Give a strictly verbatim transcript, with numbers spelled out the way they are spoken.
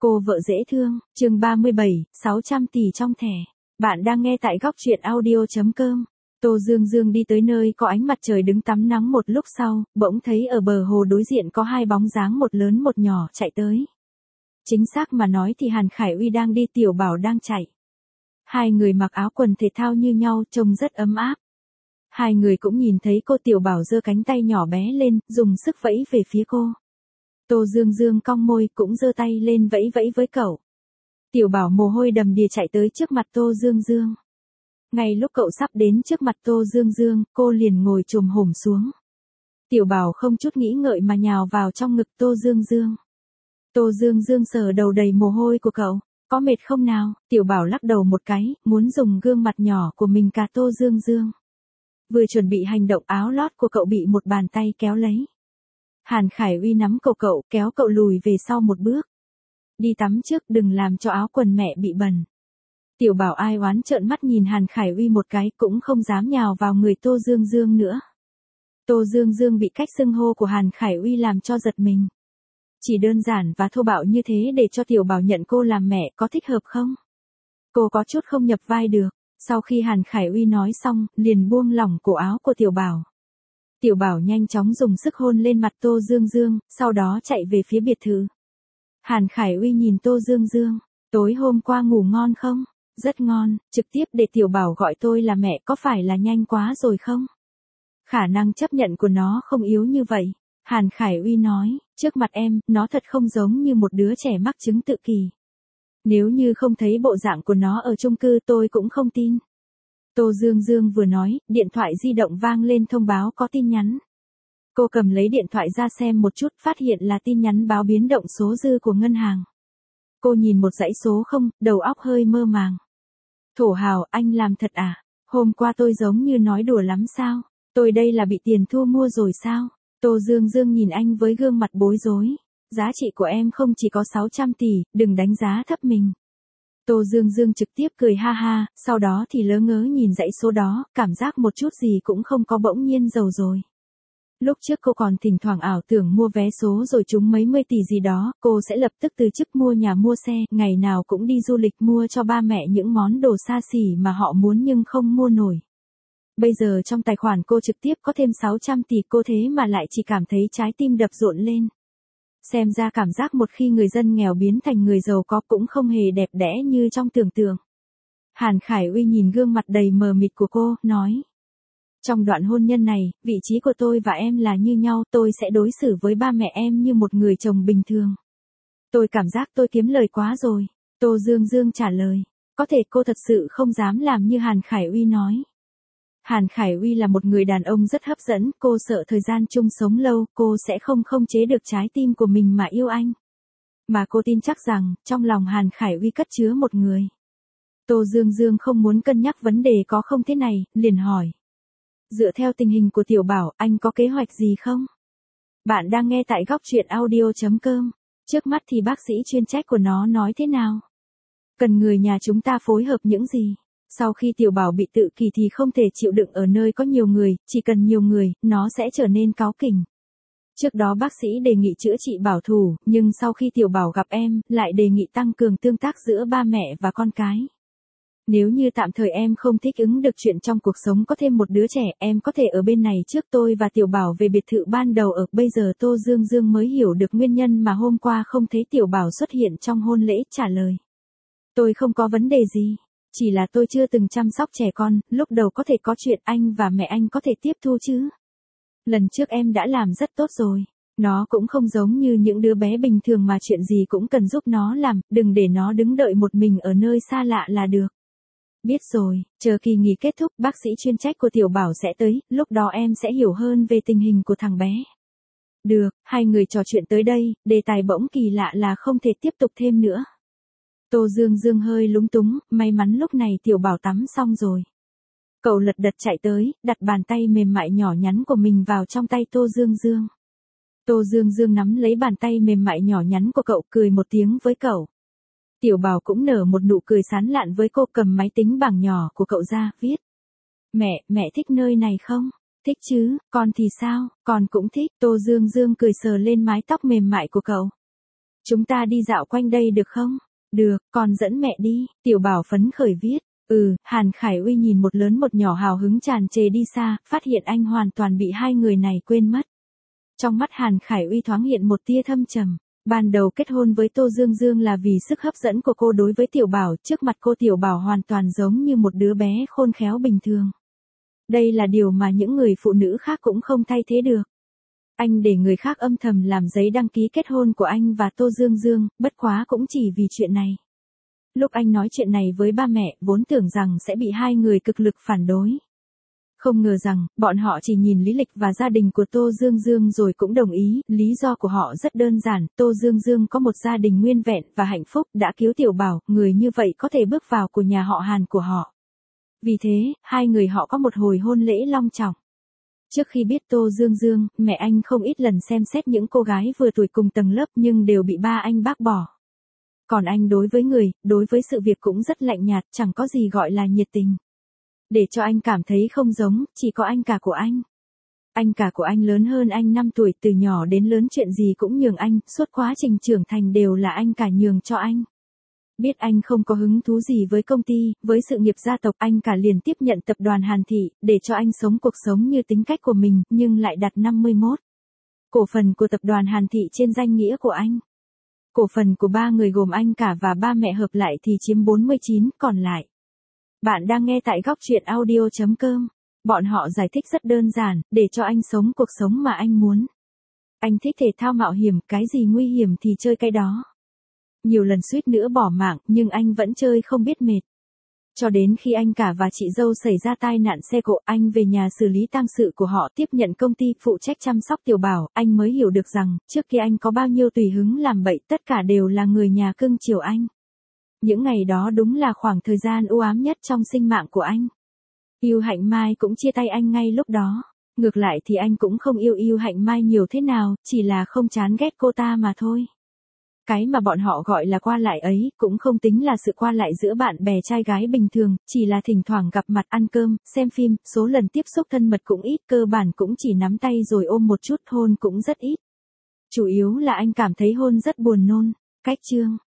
Cô vợ dễ thương, chương ba mươi bảy, sáu trăm tỷ trong thẻ. Bạn đang nghe tại góc truyện audio.com. Tô Dương Dương đi tới nơi có ánh mặt trời đứng tắm nắng một lúc sau, bỗng thấy ở bờ hồ đối diện có hai bóng dáng một lớn một nhỏ chạy tới. Chính xác mà nói thì Hàn Khải Uy đang đi, Tiểu Bảo đang chạy. Hai người mặc áo quần thể thao như nhau, trông rất ấm áp. Hai người cũng nhìn thấy cô. Tiểu Bảo giơ cánh tay nhỏ bé lên, dùng sức vẫy về phía cô. Tô Dương Dương cong môi cũng giơ tay lên vẫy vẫy với cậu. Tiểu Bảo mồ hôi đầm đìa chạy tới trước mặt Tô Dương Dương. Ngay lúc cậu sắp đến trước mặt Tô Dương Dương, cô liền ngồi chồm hổm xuống. Tiểu Bảo không chút nghĩ ngợi mà nhào vào trong ngực Tô Dương Dương. Tô Dương Dương sờ đầu đầy mồ hôi của cậu. Có mệt không nào? Tiểu Bảo lắc đầu một cái, muốn dùng gương mặt nhỏ của mình cà Tô Dương Dương. Vừa chuẩn bị hành động, áo lót của cậu bị một bàn tay kéo lấy. Hàn Khải Uy nắm cậu cậu, kéo cậu lùi về sau một bước. Đi tắm trước, đừng làm cho áo quần mẹ bị bẩn. Tiểu Bảo ai oán trợn mắt nhìn Hàn Khải Uy một cái, cũng không dám nhào vào người Tô Dương Dương nữa. Tô Dương Dương bị cách xưng hô của Hàn Khải Uy làm cho giật mình. Chỉ đơn giản và thô bạo như thế để cho Tiểu Bảo nhận cô làm mẹ có thích hợp không? Cô có chút không nhập vai được. Sau khi Hàn Khải Uy nói xong, liền buông lỏng cổ áo của Tiểu Bảo. Tiểu Bảo nhanh chóng dùng sức hôn lên mặt Tô Dương Dương, sau đó chạy về phía biệt thự. Hàn Khải Uy nhìn Tô Dương Dương, tối hôm qua ngủ ngon không? Rất ngon, trực tiếp để Tiểu Bảo gọi tôi là mẹ có phải là nhanh quá rồi không? Khả năng chấp nhận của nó không yếu như vậy. Hàn Khải Uy nói, trước mặt em, nó thật không giống như một đứa trẻ mắc chứng tự kỷ. Nếu như không thấy bộ dạng của nó ở chung cư tôi cũng không tin. Tô Dương Dương vừa nói, điện thoại di động vang lên thông báo có tin nhắn. Cô cầm lấy điện thoại ra xem một chút, phát hiện là tin nhắn báo biến động số dư của ngân hàng. Cô nhìn một dãy số không, đầu óc hơi mơ màng. Thổ Hào, anh làm thật à? Hôm qua tôi giống như nói đùa lắm sao? Tôi đây là bị tiền thu mua rồi sao? Tô Dương Dương nhìn anh với gương mặt bối rối. Giá trị của em không chỉ có sáu trăm tỷ, đừng đánh giá thấp mình. Tô Dương Dương trực tiếp cười ha ha, sau đó thì lớ ngớ nhìn dãy số đó, cảm giác một chút gì cũng không có, bỗng nhiên giàu rồi. Lúc trước cô còn thỉnh thoảng ảo tưởng mua vé số rồi trúng mấy mươi tỷ gì đó, cô sẽ lập tức từ chức mua nhà mua xe, ngày nào cũng đi du lịch mua cho ba mẹ những món đồ xa xỉ mà họ muốn nhưng không mua nổi. Bây giờ trong tài khoản cô trực tiếp có thêm sáu trăm tỷ, cô thế mà lại chỉ cảm thấy trái tim đập rộn lên. Xem ra cảm giác một khi người dân nghèo biến thành người giàu có cũng không hề đẹp đẽ như trong tưởng tượng. Hàn Khải Uy nhìn gương mặt đầy mờ mịt của cô, nói. Trong đoạn hôn nhân này, vị trí của tôi và em là như nhau, tôi sẽ đối xử với ba mẹ em như một người chồng bình thường. Tôi cảm giác tôi kiếm lời quá rồi. Tô Dương Dương trả lời. Có thể cô thật sự không dám làm như Hàn Khải Uy nói. Hàn Khải Uy là một người đàn ông rất hấp dẫn, cô sợ thời gian chung sống lâu, cô sẽ không khống chế được trái tim của mình mà yêu anh. Mà cô tin chắc rằng, trong lòng Hàn Khải Uy cất chứa một người. Tô Dương Dương không muốn cân nhắc vấn đề có không thế này, liền hỏi. Dựa theo tình hình của Tiểu Bảo, anh có kế hoạch gì không? Bạn đang nghe tại góc truyện audio.com. Trước mắt thì bác sĩ chuyên trách của nó nói thế nào? Cần người nhà chúng ta phối hợp những gì? Sau khi Tiểu Bảo bị tự kỷ thì không thể chịu đựng ở nơi có nhiều người, chỉ cần nhiều người, nó sẽ trở nên cáu kỉnh. Trước đó bác sĩ đề nghị chữa trị bảo thủ, nhưng sau khi Tiểu Bảo gặp em, lại đề nghị tăng cường tương tác giữa ba mẹ và con cái. Nếu như tạm thời em không thích ứng được chuyện trong cuộc sống có thêm một đứa trẻ, em có thể ở bên này trước tôi và Tiểu Bảo về biệt thự ban đầu ở. Bây giờ Tô Dương Dương mới hiểu được nguyên nhân mà hôm qua không thấy Tiểu Bảo xuất hiện trong hôn lễ, trả lời. Tôi không có vấn đề gì. Chỉ là tôi chưa từng chăm sóc trẻ con, lúc đầu có thể có chuyện anh và mẹ anh có thể tiếp thu chứ. Lần trước em đã làm rất tốt rồi. Nó cũng không giống như những đứa bé bình thường mà chuyện gì cũng cần giúp nó làm, đừng để nó đứng đợi một mình ở nơi xa lạ là được. Biết rồi, chờ kỳ nghỉ kết thúc bác sĩ chuyên trách của Tiểu Bảo sẽ tới, lúc đó em sẽ hiểu hơn về tình hình của thằng bé. Được, hai người trò chuyện tới đây, đề tài bỗng kỳ lạ là không thể tiếp tục thêm nữa. Tô Dương Dương hơi lúng túng, may mắn lúc này Tiểu Bảo tắm xong rồi. Cậu lật đật chạy tới, đặt bàn tay mềm mại nhỏ nhắn của mình vào trong tay Tô Dương Dương. Tô Dương Dương nắm lấy bàn tay mềm mại nhỏ nhắn của cậu, cười một tiếng với cậu. Tiểu Bảo cũng nở một nụ cười sán lạn với cô, cầm máy tính bảng nhỏ của cậu ra, viết. Mẹ, mẹ thích nơi này không? Thích chứ, con thì sao, con cũng thích. Tô Dương Dương cười sờ lên mái tóc mềm mại của cậu. Chúng ta đi dạo quanh đây được không? Được, con dẫn mẹ đi, Tiểu Bảo phấn khởi viết. Ừ, Hàn Khải Uy nhìn một lớn một nhỏ hào hứng tràn trề đi xa, phát hiện anh hoàn toàn bị hai người này quên mất. Trong mắt Hàn Khải Uy thoáng hiện một tia thâm trầm. Ban đầu kết hôn với Tô Dương Dương là vì sức hấp dẫn của cô đối với Tiểu Bảo, trước mặt cô Tiểu Bảo hoàn toàn giống như một đứa bé khôn khéo bình thường. Đây là điều mà những người phụ nữ khác cũng không thay thế được. Anh để người khác âm thầm làm giấy đăng ký kết hôn của anh và Tô Dương Dương, bất quá cũng chỉ vì chuyện này. Lúc anh nói chuyện này với ba mẹ, vốn tưởng rằng sẽ bị hai người cực lực phản đối. Không ngờ rằng, bọn họ chỉ nhìn lý lịch và gia đình của Tô Dương Dương rồi cũng đồng ý, lý do của họ rất đơn giản, Tô Dương Dương có một gia đình nguyên vẹn và hạnh phúc, đã cứu Tiểu Bảo, người như vậy có thể bước vào của nhà họ Hàn của họ. Vì thế, hai người họ có một hồi hôn lễ long trọng. Trước khi biết Tô Dương Dương, mẹ anh không ít lần xem xét những cô gái vừa tuổi cùng tầng lớp nhưng đều bị ba anh bác bỏ. Còn anh đối với người, đối với sự việc cũng rất lạnh nhạt, chẳng có gì gọi là nhiệt tình. Để cho anh cảm thấy không giống, chỉ có anh cả của anh. Anh cả của anh lớn hơn anh năm tuổi, từ nhỏ đến lớn chuyện gì cũng nhường anh, suốt quá trình trưởng thành đều là anh cả nhường cho anh. Biết anh không có hứng thú gì với công ty, với sự nghiệp gia tộc, anh cả liền tiếp nhận tập đoàn Hàn Thị, để cho anh sống cuộc sống như tính cách của mình, nhưng lại đặt năm mươi mốt cổ phần của tập đoàn Hàn Thị trên danh nghĩa của anh. Cổ phần của ba người gồm anh cả và ba mẹ hợp lại thì chiếm bốn mươi chín, còn lại. Bạn đang nghe tại góc truyện audio chấm com. Bọn họ giải thích rất đơn giản, để cho anh sống cuộc sống mà anh muốn. Anh thích thể thao mạo hiểm, cái gì nguy hiểm thì chơi cái đó. Nhiều lần suýt nữa bỏ mạng, nhưng anh vẫn chơi không biết mệt. Cho đến khi anh cả và chị dâu xảy ra tai nạn xe cộ, anh về nhà xử lý tang sự của họ, tiếp nhận công ty phụ trách chăm sóc Tiểu Bảo, anh mới hiểu được rằng, trước kia anh có bao nhiêu tùy hứng làm bậy, tất cả đều là người nhà cưng chiều anh. Những ngày đó đúng là khoảng thời gian u ám nhất trong sinh mạng của anh. Yêu Hạnh Mai cũng chia tay anh ngay lúc đó. Ngược lại thì anh cũng không yêu Yêu Hạnh Mai nhiều thế nào, chỉ là không chán ghét cô ta mà thôi. Cái mà bọn họ gọi là qua lại ấy, cũng không tính là sự qua lại giữa bạn bè trai gái bình thường, chỉ là thỉnh thoảng gặp mặt ăn cơm, xem phim, số lần tiếp xúc thân mật cũng ít, cơ bản cũng chỉ nắm tay rồi ôm một chút, hôn cũng rất ít. Chủ yếu là anh cảm thấy hôn rất buồn nôn. Cách chương